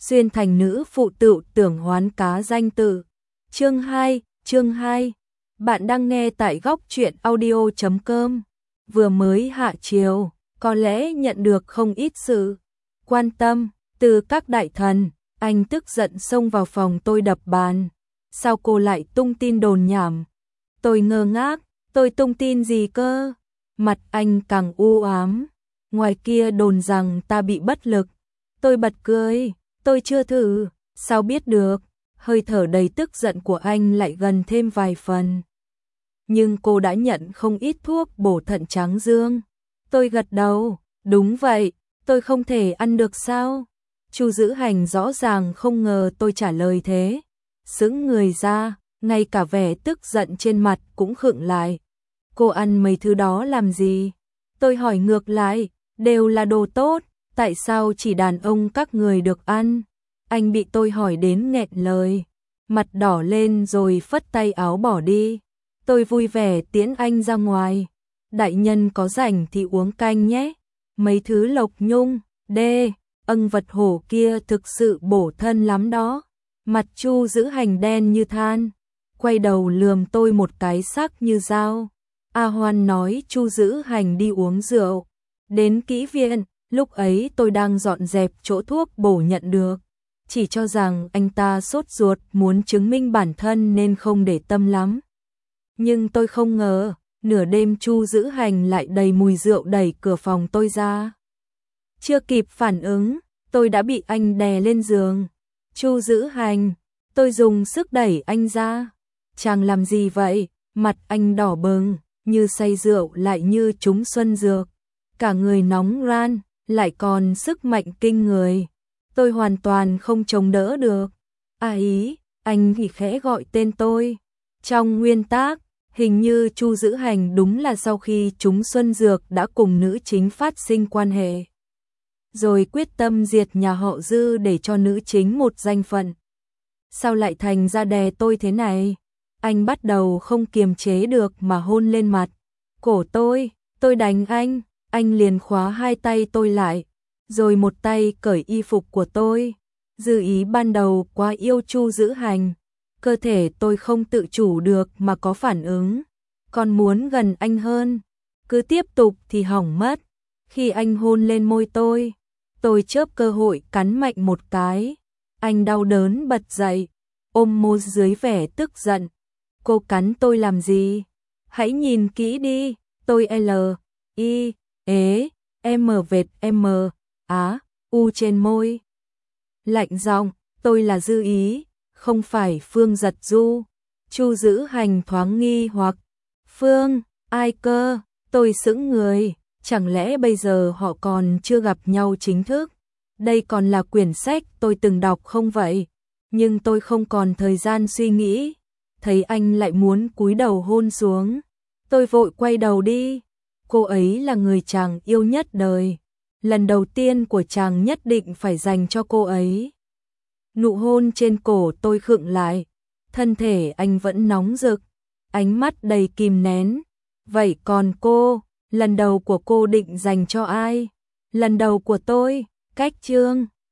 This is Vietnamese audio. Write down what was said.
xuyên thành nữ phụ tự tưởng hoán cá danh tự. Chương 2. Bạn đang nghe tại góc truyện audio.com. Vừa mới hạ chiều, có lẽ nhận được không ít sự quan tâm từ các đại thần. Anh tức giận xông vào phòng tôi đập bàn. Sao cô lại tung tin đồn nhảm? Tôi ngơ ngác, tôi tung tin gì cơ? Mặt anh càng u ám. Ngoài kia đồn rằng ta bị bất lực. Tôi bật cười, tôi chưa thử, sao biết được? Hơi thở đầy tức giận của anh lại gần thêm vài phần. Nhưng cô đã nhận không ít thuốc bổ thận tráng dương. Tôi gật đầu, đúng vậy, tôi không thể ăn được sao? Chu Dữ Hành rõ ràng không ngờ tôi trả lời thế. Sững người ra, ngay cả vẻ tức giận trên mặt cũng khựng lại. Cô ăn mấy thứ đó làm gì? Tôi hỏi ngược lại, đều là đồ tốt, tại sao chỉ đàn ông các người được ăn? Anh bị tôi hỏi đến nghẹn lời, mặt đỏ lên rồi phất tay áo bỏ đi. Tôi vui vẻ tiễn anh ra ngoài. Đại nhân có rảnh thì uống canh nhé. Mấy thứ lộc nhung, ân vật hổ kia thực sự bổ thân lắm đó. Mặt Chu Dữ Hành đen như than, quay đầu lườm tôi một cái sắc như dao. A Hoan nói Chu Dữ Hành đi uống rượu. Đến kỹ viện, lúc ấy tôi đang dọn dẹp chỗ thuốc bổ nhận được. Chỉ cho rằng anh ta sốt ruột muốn chứng minh bản thân nên không để tâm lắm. Nhưng tôi không ngờ, nửa đêm Chu Dữ Hành lại đầy mùi rượu đẩy cửa phòng tôi ra. Chưa kịp phản ứng, tôi đã bị anh đè lên giường. Chu Dữ Hành, tôi dùng sức đẩy anh ra. Chàng làm gì vậy? Mặt anh đỏ bừng, như say rượu lại như trúng xuân dược. Cả người nóng ran, lại còn sức mạnh kinh người. Tôi hoàn toàn không chống đỡ được. Anh thì khẽ gọi tên tôi. Trong nguyên tác, hình như Chu Dữ Hành đúng là sau khi trúng xuân dược đã cùng nữ chính phát sinh quan hệ. Rồi quyết tâm diệt nhà họ Dư để cho nữ chính một danh phận. Sao lại thành ra đè tôi thế này? Anh bắt đầu không kiềm chế được mà hôn lên mặt. Cổ tôi đánh anh liền khóa hai tay tôi lại, rồi một tay cởi y phục của tôi. Dư ý ban đầu quá yêu Chu Dữ Hành, cơ thể tôi không tự chủ được mà có phản ứng, còn muốn gần anh hơn. Cứ tiếp tục thì hỏng mất. Khi anh hôn lên môi tôi chớp cơ hội cắn mạnh một cái. Anh đau đớn bật dậy, ôm môi dưới vẻ tức giận. Cô cắn tôi làm gì? Hãy nhìn kỹ đi, tôi M vệt M, U trên môi. Lạnh giọng, tôi là Dư Ý, không phải Phương Giật Du. Chu Dữ Hành thoáng nghi hoặc. Phương, ai cơ? Tôi sững người, chẳng lẽ bây giờ họ còn chưa gặp nhau chính thức? Đây còn là quyển sách tôi từng đọc không vậy? Nhưng tôi không còn thời gian suy nghĩ. Thấy anh lại muốn cúi đầu hôn xuống, tôi vội quay đầu đi. Cô ấy là người chàng yêu nhất đời. Lần đầu tiên của chàng nhất định phải dành cho cô ấy. Nụ hôn trên cổ tôi khựng lại. Thân thể anh vẫn nóng rực, ánh mắt đầy kìm nén. Vậy còn cô, lần đầu của cô định dành cho ai? Lần đầu của tôi, cách chương.